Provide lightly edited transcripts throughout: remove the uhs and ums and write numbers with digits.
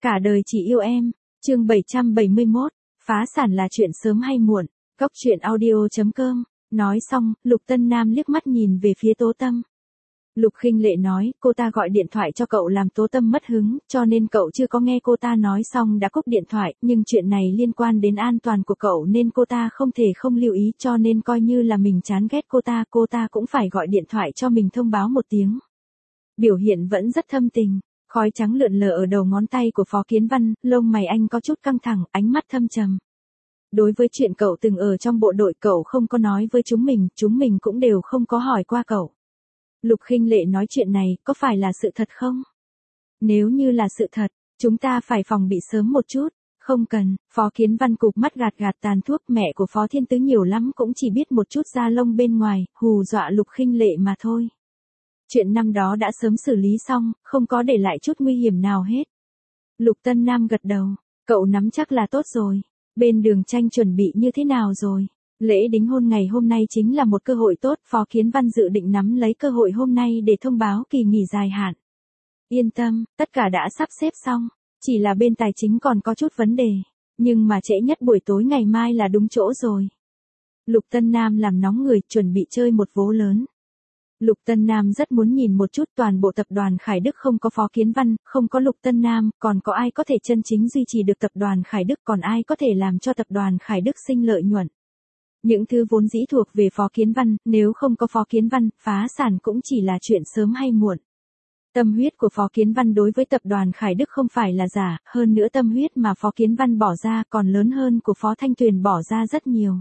Cả đời chỉ yêu em. Chương 771, phá sản là chuyện sớm hay muộn. Cốc truyện audio.com. Nói xong, Lục Tân Nam liếc mắt nhìn về phía Tố Tâm. Lục Khinh Lệ nói, cô ta gọi điện thoại cho cậu làm Tố Tâm mất hứng, cho nên cậu chưa có nghe cô ta nói xong đã cúp điện thoại, nhưng chuyện này liên quan đến an toàn của cậu nên cô ta không thể không lưu ý, cho nên coi như là mình chán ghét cô ta cũng phải gọi điện thoại cho mình thông báo một tiếng. Biểu hiện vẫn rất thâm tình, khói trắng lượn lờ ở đầu ngón tay của Phó Kiến Văn, lông mày anh có chút căng thẳng, ánh mắt thâm trầm. Đối với chuyện cậu từng ở trong bộ đội cậu không có nói với chúng mình cũng đều không có hỏi qua cậu. Lục Khinh Lệ nói chuyện này có phải là sự thật không? Nếu như là sự thật, chúng ta phải phòng bị sớm một chút. Không cần, Phó Kiến Văn cụp mắt gạt tàn thuốc, mẹ của Phó Thiên Tứ nhiều lắm cũng chỉ biết một chút da lông bên ngoài, hù dọa Lục Khinh Lệ mà thôi. Chuyện năm đó đã sớm xử lý xong, không có để lại chút nguy hiểm nào hết. Lục Tân Nam gật đầu, cậu nắm chắc là tốt rồi. Bên Đường Tranh chuẩn bị như thế nào rồi? Lễ đính hôn ngày hôm nay chính là một cơ hội tốt, Phó Kiến Văn dự định nắm lấy cơ hội hôm nay để thông báo kỳ nghỉ dài hạn. Yên tâm, tất cả đã sắp xếp xong, chỉ là bên tài chính còn có chút vấn đề, nhưng mà trễ nhất buổi tối ngày mai là đúng chỗ rồi. Lục Tân Nam làm nóng người, chuẩn bị chơi một vố lớn. Lục Tân Nam rất muốn nhìn một chút toàn bộ tập đoàn Khải Đức không có Phó Kiến Văn, không có Lục Tân Nam, còn có ai có thể chân chính duy trì được tập đoàn Khải Đức, còn ai có thể làm cho tập đoàn Khải Đức sinh lợi nhuận. Những thứ vốn dĩ thuộc về Phó Kiến Văn, nếu không có Phó Kiến Văn, phá sản cũng chỉ là chuyện sớm hay muộn. Tâm huyết của Phó Kiến Văn đối với tập đoàn Khải Đức không phải là giả, hơn nữa tâm huyết mà Phó Kiến Văn bỏ ra còn lớn hơn của Phó Thanh Tuyền bỏ ra rất nhiều.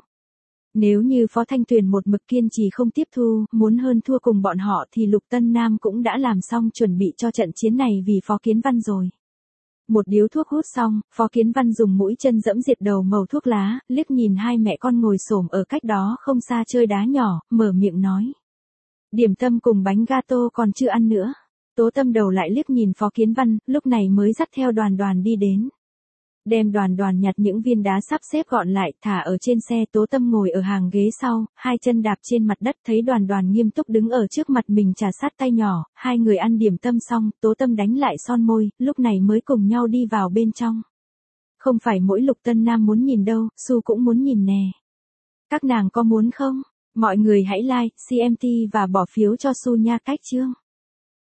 Nếu như Phó Thanh Tuyền một mực kiên trì không tiếp thu, muốn hơn thua cùng bọn họ thì Lục Tân Nam cũng đã làm xong chuẩn bị cho trận chiến này vì Phó Kiến Văn rồi. Một điếu thuốc hút xong, Phó Kiến Văn dùng mũi chân dẫm diệt đầu màu thuốc lá, liếc nhìn hai mẹ con ngồi xổm ở cách đó không xa chơi đá nhỏ, mở miệng nói. Điểm tâm cùng bánh gato còn chưa ăn nữa. Tố Tâm đầu lại liếc nhìn Phó Kiến Văn, lúc này mới dắt theo Đoàn đi đến. Đem Đoàn nhặt những viên đá sắp xếp gọn lại, thả ở trên xe. Tố Tâm ngồi ở hàng ghế sau, hai chân đạp trên mặt đất, thấy Đoàn nghiêm túc đứng ở trước mặt mình trà sát tay nhỏ, hai người ăn điểm tâm xong, Tố Tâm đánh lại son môi, lúc này mới cùng nhau đi vào bên trong. Không phải mỗi Lục Tân Nam muốn nhìn đâu, Su cũng muốn nhìn nè. Các nàng có muốn không? Mọi người hãy like, CMT và bỏ phiếu cho Su nha. Cách chương.